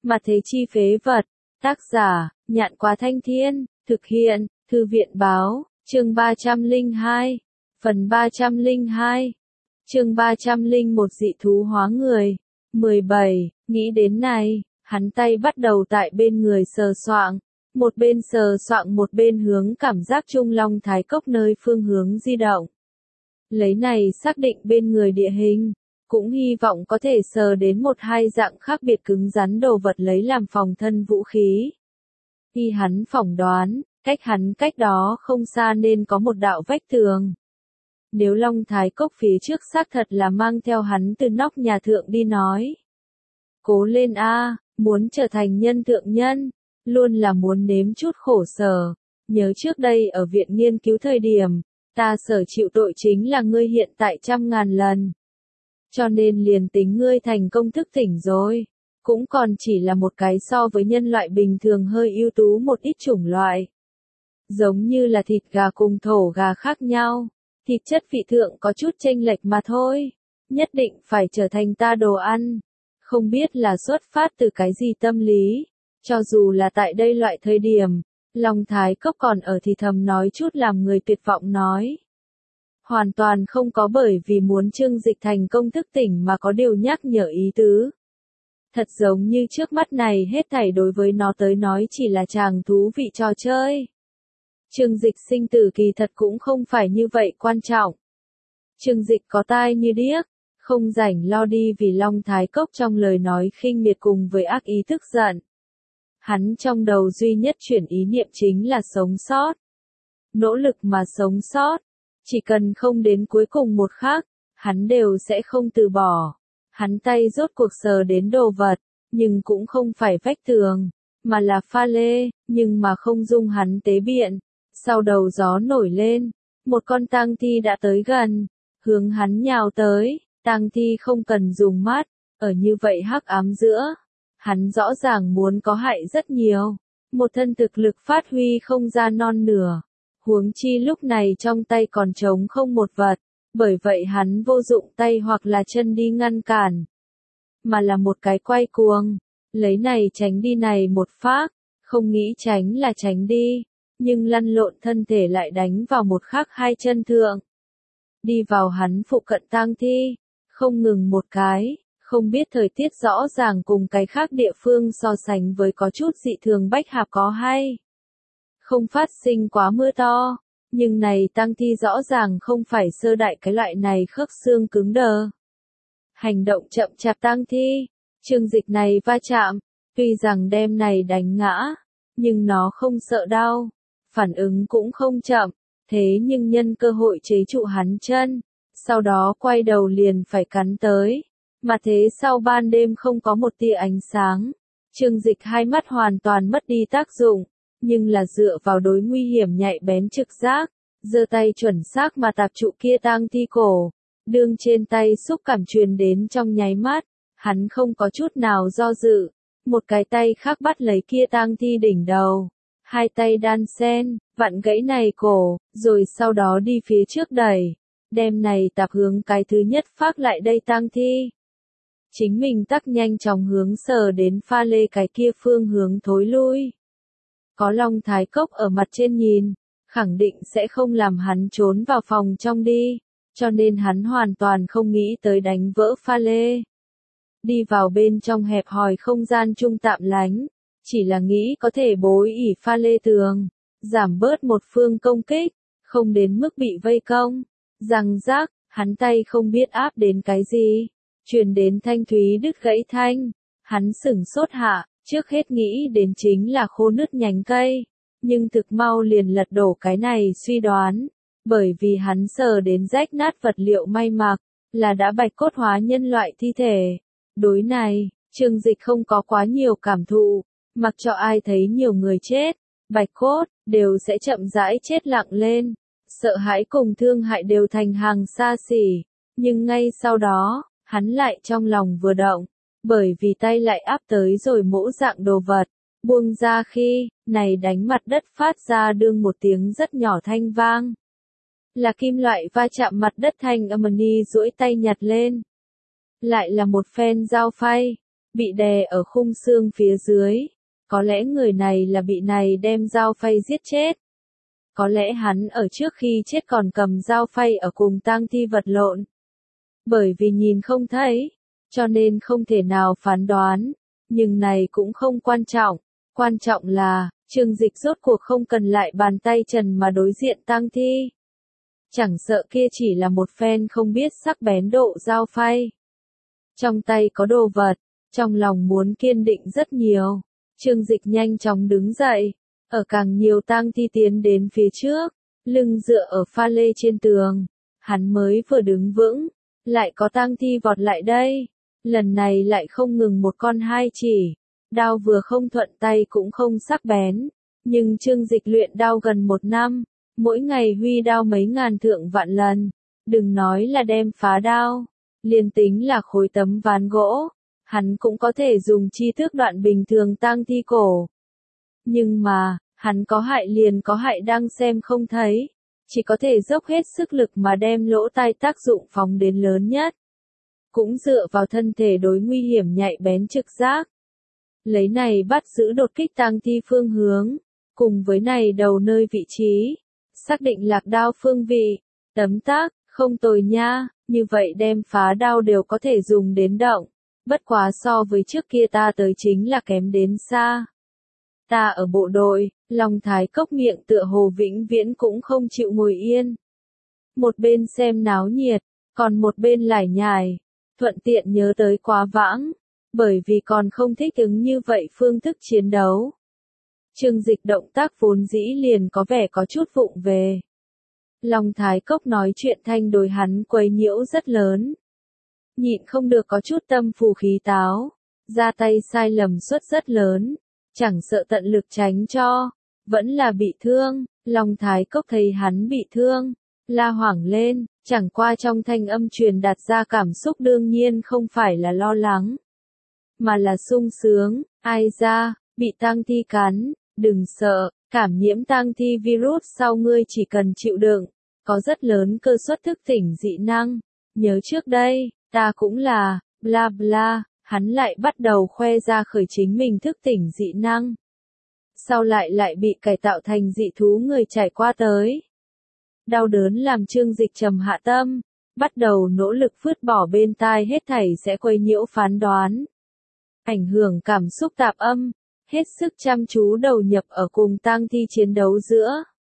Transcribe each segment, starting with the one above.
Mà thế chi phế vật. Tác giả, Nhạn Quá Thanh Thiên, thực hiện, Thư viện báo, chương 302, phần 302, chương 301 dị thú hóa người. 17, nghĩ đến này, hắn tay bắt đầu tại bên người sờ soạng, một bên sờ soạng một bên hướng cảm giác Trung Long Thái Cốc nơi phương hướng di động. Lấy này xác định bên người địa hình, cũng hy vọng có thể sờ đến một hai dạng khác biệt cứng rắn đồ vật lấy làm phòng thân vũ khí. Khi hắn phỏng đoán, cách đó không xa nên có một đạo vách tường. Nếu Long Thái Cốc phía trước xác thật là mang theo hắn từ nóc nhà thượng đi nói. Cố lên a, muốn trở thành nhân thượng nhân, luôn là muốn nếm chút khổ sở. Nhớ trước đây ở viện nghiên cứu thời điểm, ta sở chịu tội chính là ngươi hiện tại 100.000 lần. Cho nên liền tính ngươi thành công thức tỉnh rồi, cũng còn chỉ là một cái so với nhân loại bình thường hơi ưu tú một ít chủng loại. Giống như là thịt gà cùng thổ gà khác nhau, thịt chất vị thượng có chút chênh lệch mà thôi, nhất định phải trở thành ta đồ ăn. Không biết là xuất phát từ cái gì tâm lý, cho dù là tại đây loại thời điểm, Long Thái Cốc còn ở thì thầm nói chút làm người tuyệt vọng nói. Hoàn toàn không có bởi vì muốn Trương Dịch thành công thức tỉnh mà có điều nhắc nhở ý tứ. Thật giống như trước mắt này hết thảy đối với nó tới nói chỉ là chàng thú vị trò chơi. Trương Dịch sinh tử kỳ thật cũng không phải như vậy quan trọng. Trương Dịch có tai như điếc, không rảnh lo đi vì Long Thái Cốc trong lời nói khinh miệt cùng với ác ý tức giận. Hắn trong đầu duy nhất chuyển ý niệm chính là sống sót. Nỗ lực mà sống sót. Chỉ cần không đến cuối cùng một khắc, hắn đều sẽ không từ bỏ. Hắn tay rốt cuộc sờ đến đồ vật, nhưng cũng không phải vách tường, mà là pha lê, nhưng mà không dung hắn tế biện. Sau đầu gió nổi lên, một con tang thi đã tới gần, hướng hắn nhào tới, tang thi không cần dùng mắt, ở như vậy hắc ám giữa. Hắn rõ ràng muốn có hại rất nhiều, một thân thực lực phát huy không ra non nửa. Huống chi lúc này trong tay còn trống không một vật, bởi vậy hắn vô dụng tay hoặc là chân đi ngăn cản, mà là một cái quay cuồng, lấy này tránh đi này một phát, không nghĩ tránh là tránh đi, nhưng lăn lộn thân thể lại đánh vào một khắc hai chân thượng. Đi vào hắn phụ cận tang thi, không ngừng một cái, không biết thời tiết rõ ràng cùng cái khác địa phương so sánh với có chút dị thường Bách Hạp có hay. Không phát sinh quá mưa to, nhưng này tang thi rõ ràng không phải sơ đại cái loại này khớp xương cứng đờ. Hành động chậm chạp tang thi, Trương Dịch này va chạm, tuy rằng đem này đánh ngã, nhưng nó không sợ đau, phản ứng cũng không chậm, thế nhưng nhân cơ hội chế trụ hắn chân, sau đó quay đầu liền phải cắn tới, mà thế sau ban đêm không có một tia ánh sáng, Trương Dịch hai mắt hoàn toàn mất đi tác dụng. Nhưng là dựa vào đối nguy hiểm nhạy bén trực giác, giơ tay chuẩn xác mà tạp trụ kia tang thi cổ, đương trên tay xúc cảm truyền đến trong nháy mắt, hắn không có chút nào do dự, một cái tay khác bắt lấy kia tang thi đỉnh đầu, hai tay đan xen, vặn gãy này cổ, rồi sau đó đi phía trước đẩy, đem này tạp hướng cái thứ nhất phát lại đây tang thi. Chính mình tắc nhanh chóng hướng sờ đến pha lê cái kia phương hướng thối lui. Có Long Thái Cốc ở mặt trên nhìn, khẳng định sẽ không làm hắn trốn vào phòng trong đi, cho nên hắn hoàn toàn không nghĩ tới đánh vỡ pha lê. Đi vào bên trong hẹp hòi không gian trung tạm lánh, chỉ là nghĩ có thể bối ỉ pha lê tường, giảm bớt một phương công kích, không đến mức bị vây công. Răng rác, hắn tay không biết áp đến cái gì, truyền đến thanh thúy đứt gãy thanh, hắn sửng sốt hạ. Trước hết nghĩ đến chính là khô nứt nhánh cây, nhưng thực mau liền lật đổ cái này suy đoán, bởi vì hắn sờ đến rách nát vật liệu may mặc, là đã bạch cốt hóa nhân loại thi thể. Đối này, Trương Dịch không có quá nhiều cảm thụ, mặc cho ai thấy nhiều người chết, bạch cốt, đều sẽ chậm rãi chết lặng lên, sợ hãi cùng thương hại đều thành hàng xa xỉ, nhưng ngay sau đó, hắn lại trong lòng vừa động. Bởi vì tay lại áp tới rồi mỗ dạng đồ vật, buông ra khi, này đánh mặt đất phát ra đương một tiếng rất nhỏ thanh vang. Là kim loại va chạm mặt đất thanh âm duỗi tay nhặt lên. Lại là một phen dao phay, bị đè ở khung xương phía dưới. Có lẽ người này là bị này đem dao phay giết chết. Có lẽ hắn ở trước khi chết còn cầm dao phay ở cùng tang thi vật lộn. Bởi vì nhìn không thấy, cho nên không thể nào phán đoán, nhưng này cũng không quan trọng. Quan trọng là, Trương Dịch rốt cuộc không cần lại bàn tay trần mà đối diện tang thi. Chẳng sợ kia chỉ là một phen không biết sắc bén độ dao phay. Trong tay có đồ vật, trong lòng muốn kiên định rất nhiều. Trương Dịch nhanh chóng đứng dậy, ở càng nhiều tang thi tiến đến phía trước, lưng dựa ở pha lê trên tường. Hắn mới vừa đứng vững, lại có tang thi vọt lại đây. Lần này lại không ngừng một con hai chỉ, đao vừa không thuận tay cũng không sắc bén. Nhưng Trương Dịch luyện đao gần 1 năm, mỗi ngày huy đao mấy ngàn thượng vạn lần. Đừng nói là đem phá đao, liền tính là khối tấm ván gỗ, hắn cũng có thể dùng chi tước đoạn bình thường tang thi cổ. Nhưng mà, hắn có hại liền có hại đang xem không thấy, chỉ có thể dốc hết sức lực mà đem lỗ tai tác dụng phóng đến lớn nhất. Cũng dựa vào thân thể đối nguy hiểm nhạy bén trực giác. Lấy này bắt giữ đột kích tang thi phương hướng, cùng với này đầu nơi vị trí, xác định lạc đao phương vị, tấm tác, không tồi nha, như vậy đem phá đao đều có thể dùng đến động. Bất quá so với trước kia ta tới chính là kém đến xa. Ta ở bộ đội, Long Thái Cốc miệng tựa hồ vĩnh viễn cũng không chịu ngồi yên. Một bên xem náo nhiệt, còn một bên lải nhải, thuận tiện nhớ tới quá vãng, bởi vì còn không thích ứng như vậy phương thức chiến đấu. Trương Dịch động tác vốn dĩ liền có vẻ có chút vụng về. Long Thái Cốc nói chuyện thanh đối hắn quấy nhiễu rất lớn. Nhịn không được có chút tâm phù khí táo, ra tay sai lầm suất rất lớn, chẳng sợ tận lực tránh cho, vẫn là bị thương. Long Thái Cốc thấy hắn bị thương, la hoảng lên, chẳng qua trong thanh âm truyền đạt ra cảm xúc đương nhiên không phải là lo lắng, mà là sung sướng. Ai ra, bị tang thi cắn, đừng sợ, cảm nhiễm tang thi virus sau ngươi chỉ cần chịu đựng, có rất lớn cơ suất thức tỉnh dị năng. Nhớ trước đây, ta cũng là, bla bla, hắn lại bắt đầu khoe ra khởi chính mình thức tỉnh dị năng. Sau lại bị cải tạo thành dị thú người trải qua tới. Đau đớn làm Trương Dịch trầm hạ tâm, bắt đầu nỗ lực vứt bỏ bên tai hết thảy sẽ quấy nhiễu phán đoán. Ảnh hưởng cảm xúc tạp âm, hết sức chăm chú đầu nhập ở cùng tang thi chiến đấu giữa.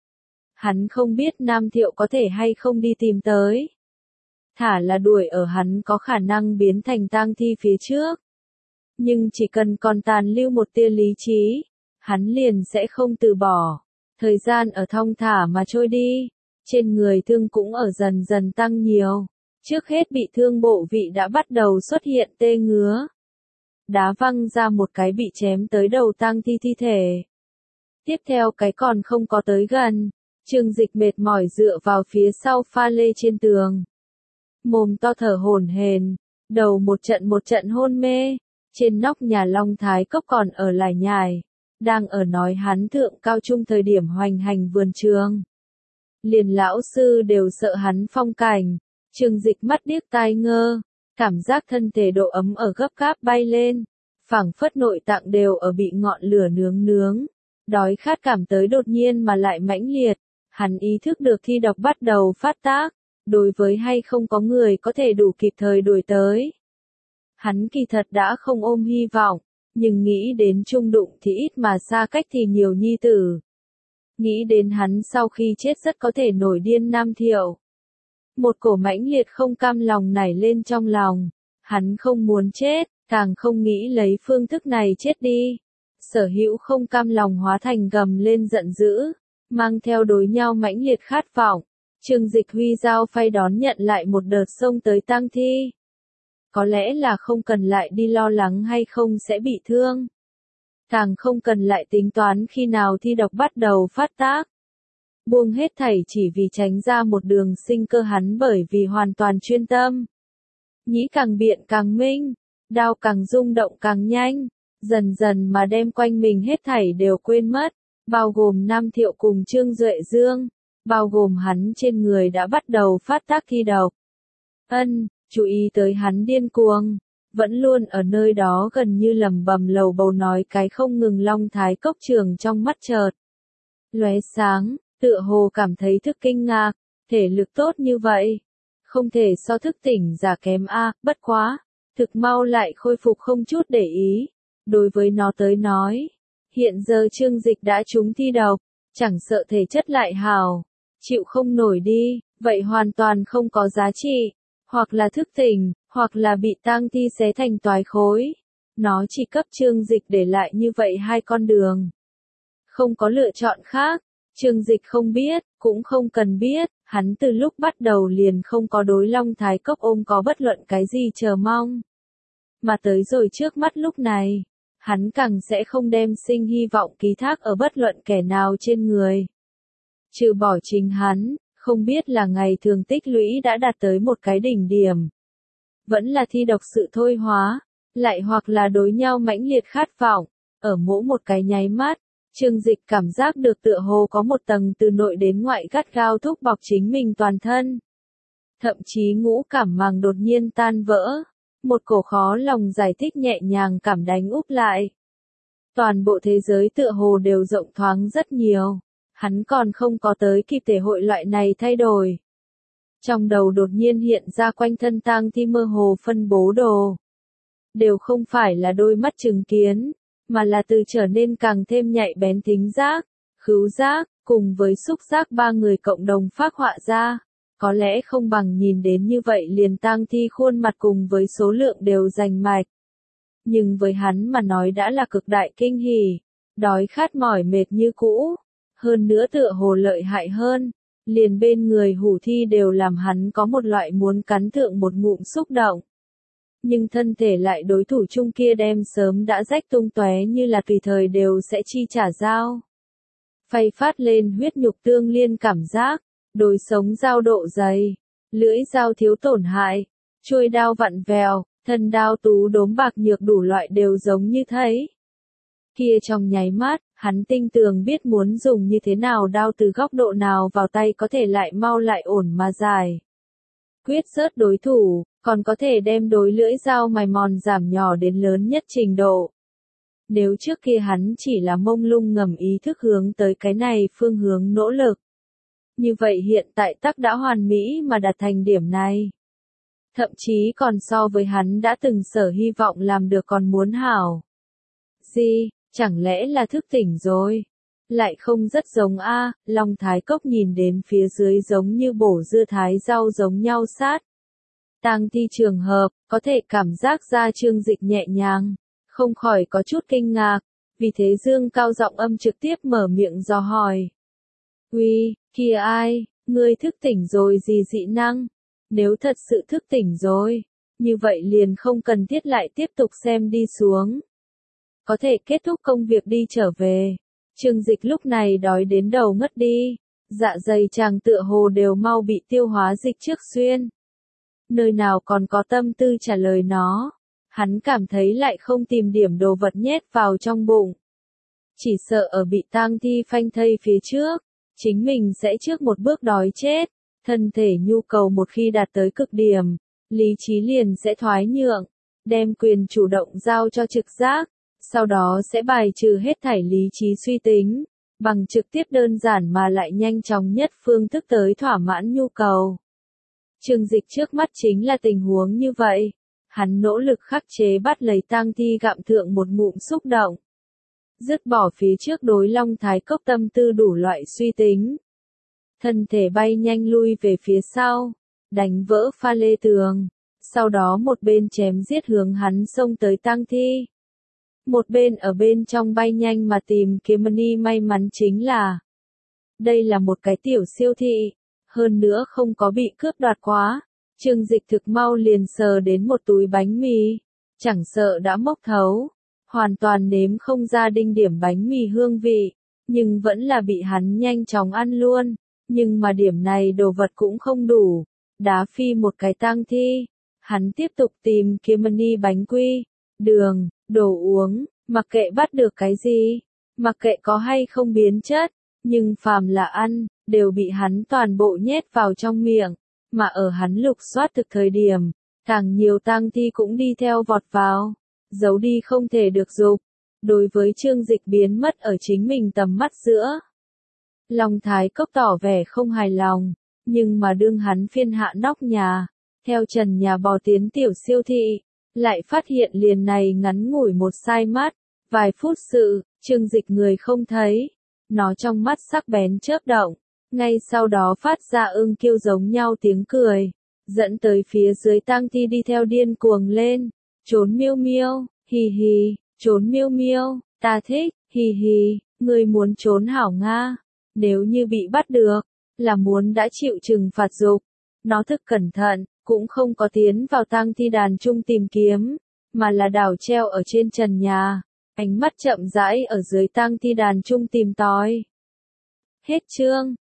Hắn không biết Nam Thiệu có thể hay không đi tìm tới. Thả là đuổi ở hắn có khả năng biến thành tang thi phía trước. Nhưng chỉ cần còn tàn lưu một tia lý trí, hắn liền sẽ không từ bỏ. Thời gian ở thong thả mà trôi đi, trên người thương cũng ở dần dần tăng nhiều. Trước hết bị thương bộ vị đã bắt đầu xuất hiện tê ngứa. Đá văng ra một cái bị chém tới đầu tang thi thi thể. Tiếp theo cái còn không có tới gần, Trương Dịch mệt mỏi dựa vào phía sau pha lê trên tường. Mồm to thở hổn hển, đầu một trận hôn mê. Trên nóc nhà Long Thái Cốc còn ở lải nhải, đang ở nói hắn thượng cao trung thời điểm hoành hành vườn trường. Liền lão sư đều sợ hắn phong cảnh. Trương Dịch mắt điếc tai ngơ, cảm giác thân thể độ ấm ở gấp gáp bay lên, phảng phất nội tạng đều ở bị ngọn lửa nướng. Đói khát cảm tới đột nhiên mà lại mãnh liệt, hắn ý thức được thi độc bắt đầu phát tác, đối với hay không có người có thể đủ kịp thời đuổi tới. Hắn kỳ thật đã không ôm hy vọng, nhưng nghĩ đến chung đụng thì ít mà xa cách thì nhiều nhi tử. Nghĩ đến hắn sau khi chết rất có thể nổi điên Nam Thiệu. Một cổ mãnh liệt không cam lòng nảy lên trong lòng, hắn không muốn chết, càng không nghĩ lấy phương thức này chết đi. Sở hữu không cam lòng hóa thành gầm lên giận dữ, mang theo đối nhau mãnh liệt khát vọng. Trương Dịch huy dao phay đón nhận lại một đợt xông tới tang thi. Có lẽ là không cần lại đi lo lắng hay không sẽ bị thương. Càng không cần lại tính toán khi nào thi độc bắt đầu phát tác. Buông hết thảy chỉ vì tránh ra một đường sinh cơ hắn bởi vì hoàn toàn chuyên tâm. Nhĩ càng biện càng minh, đao càng rung động càng nhanh, dần dần mà đem quanh mình hết thảy đều quên mất, bao gồm Nam Thiệu cùng Trương Duệ Dương, bao gồm hắn trên người đã bắt đầu phát tác thi độc. Chú ý tới hắn điên cuồng, vẫn luôn ở nơi đó gần như lẩm bẩm lầu bầu nói cái không ngừng. Long Thái Cốc Trường trong mắt chợt lóe sáng, tựa hồ cảm thấy thức kinh ngạc, thể lực tốt như vậy, không thể so thức tỉnh giả kém a, bất quá, thực mau lại khôi phục không chút để ý. Đối với nó tới nói, hiện giờ Trương Dịch đã trúng thi độc, chẳng sợ thể chất lại hào, chịu không nổi đi, vậy hoàn toàn không có giá trị, hoặc là thức tỉnh, hoặc là bị tang thi xé thành toái khối. Nó chỉ cấp Trương Dịch để lại như vậy hai con đường. Không có lựa chọn khác, Trương Dịch không biết, cũng không cần biết, hắn từ lúc bắt đầu liền không có đối Long Thái Cốc ôm có bất luận cái gì chờ mong. Mà tới rồi trước mắt lúc này, hắn càng sẽ không đem sinh hy vọng ký thác ở bất luận kẻ nào trên người. Trừ bỏ chính hắn, không biết là ngày thường tích lũy đã đạt tới một cái đỉnh điểm. Vẫn là thi độc sự thôi hóa, lại hoặc là đối nhau mãnh liệt khát vọng, ở mỗi một cái nháy mắt. Trương Dịch cảm giác được tựa hồ có một tầng từ nội đến ngoại gắt gao thúc bọc chính mình toàn thân. Thậm chí ngũ cảm màng đột nhiên tan vỡ, một cổ khó lòng giải thích nhẹ nhàng cảm đánh úp lại. Toàn bộ thế giới tựa hồ đều rộng thoáng rất nhiều, hắn còn không có tới kịp thể hội loại này thay đổi. Trong đầu đột nhiên hiện ra quanh thân tang thi mơ hồ phân bố đồ. Đều không phải là đôi mắt chứng kiến, mà là từ trở nên càng thêm nhạy bén thính giác, khứu giác, cùng với xúc giác ba người cộng đồng phác họa ra. Có lẽ không bằng nhìn đến như vậy liền tang thi khuôn mặt cùng với số lượng đều rành mạch. Nhưng với hắn mà nói đã là cực đại kinh hỉ, đói khát mỏi mệt như cũ, hơn nữa tựa hồ lợi hại hơn, liền bên người hủ thi đều làm hắn có một loại muốn cắn thượng một ngụm xúc động. Nhưng thân thể lại đối thủ chung kia đem sớm đã rách tung tóe như là tùy thời đều sẽ chi trả dao. Phay phát lên huyết nhục tương liên cảm giác, đôi sống dao độ dày, lưỡi dao thiếu tổn hại, chuôi đao vặn vèo, thân đao tú đốm bạc nhược đủ loại đều giống như thấy. Kia trong nháy mắt, hắn tinh tường biết muốn dùng như thế nào đao từ góc độ nào vào tay có thể lại mau lại ổn mà dài. Quyết rớt đối thủ, còn có thể đem đối lưỡi dao mài mòn giảm nhỏ đến lớn nhất trình độ. Nếu trước kia hắn chỉ là mông lung ngầm ý thức hướng tới cái này phương hướng nỗ lực. Như vậy hiện tại tắc đã hoàn mỹ mà đạt thành điểm này. Thậm chí còn so với hắn đã từng sở hy vọng làm được còn muốn hảo. Gì, chẳng lẽ là thức tỉnh rồi? Lại không rất giống a. Long Thái Cốc nhìn đến phía dưới giống như bổ dưa thái rau giống nhau sát. Tang thi trường hợp, có thể cảm giác ra Trương Dịch nhẹ nhàng, không khỏi có chút kinh ngạc, vì thế dương cao giọng âm trực tiếp mở miệng dò hỏi. Uy, kia ai, ngươi thức tỉnh rồi gì dị năng? Nếu thật sự thức tỉnh rồi, như vậy liền không cần thiết lại tiếp tục xem đi xuống. Có thể kết thúc công việc đi trở về. Trương Dịch lúc này đói đến đầu ngất đi, dạ dày chàng tựa hồ đều mau bị tiêu hóa dịch trước xuyên. Nơi nào còn có tâm tư trả lời nó, hắn cảm thấy lại không tìm điểm đồ vật nhét vào trong bụng. Chỉ sợ ở bị tang thi phanh thây phía trước, chính mình sẽ trước một bước đói chết, thân thể nhu cầu một khi đạt tới cực điểm, lý trí liền sẽ thoái nhượng, đem quyền chủ động giao cho trực giác, sau đó sẽ bài trừ hết thảy lý trí suy tính, bằng trực tiếp đơn giản mà lại nhanh chóng nhất phương thức tới thỏa mãn nhu cầu. Trương Dịch trước mắt chính là tình huống như vậy, hắn nỗ lực khắc chế bắt lấy tang thi gặm thượng một ngụm xúc động. Dứt bỏ phía trước đối Long Thái Cốc tâm tư đủ loại suy tính. Thân thể bay nhanh lui về phía sau, đánh vỡ pha lê tường, sau đó một bên chém giết hướng hắn xông tới tang thi. Một bên ở bên trong bay nhanh mà tìm kiếm money. May mắn chính là đây là một cái tiểu siêu thị, hơn nữa không có bị cướp đoạt quá. Trương Dịch thực mau liền sờ đến một túi bánh mì, chẳng sợ đã mốc thấu, hoàn toàn nếm không ra đinh điểm bánh mì hương vị, nhưng vẫn là bị hắn nhanh chóng ăn luôn. Nhưng mà điểm này đồ vật cũng không đủ, đá phi một cái tang thi. Hắn tiếp tục tìm kiếm money bánh quy, đường, đồ uống, mặc kệ bắt được cái gì, mặc kệ có hay không biến chất, nhưng phàm là ăn, đều bị hắn toàn bộ nhét vào trong miệng, mà ở hắn lục soát thực thời điểm, Càng nhiều tang thi cũng đi theo vọt vào. Giấu đi không thể được dục. Đối với Trương Dịch biến mất ở chính mình tầm mắt giữa. Long Thái Cốc tỏ vẻ không hài lòng, nhưng mà đương hắn phiên hạ nóc nhà, theo trần nhà bò tiến tiểu siêu thị, lại phát hiện liền này ngắn ngủi một sai mắt, vài phút sự, Trương Dịch người không thấy, nó trong mắt sắc bén chớp động, ngay sau đó phát ra ưng kêu giống nhau tiếng cười, dẫn tới phía dưới tang thi đi theo điên cuồng lên, trốn miêu miêu, hì hì, trốn miêu miêu, ta thích, hì hì, người muốn trốn hảo Nga. Nếu như bị bắt được, là muốn đã chịu trừng phạt dục. Nó thực cẩn thận, cũng không có tiến vào tang thi đàn chung tìm kiếm, mà là đảo treo ở trên trần nhà, ánh mắt chậm rãi ở dưới tang thi đàn chung tìm tòi. Hết chương.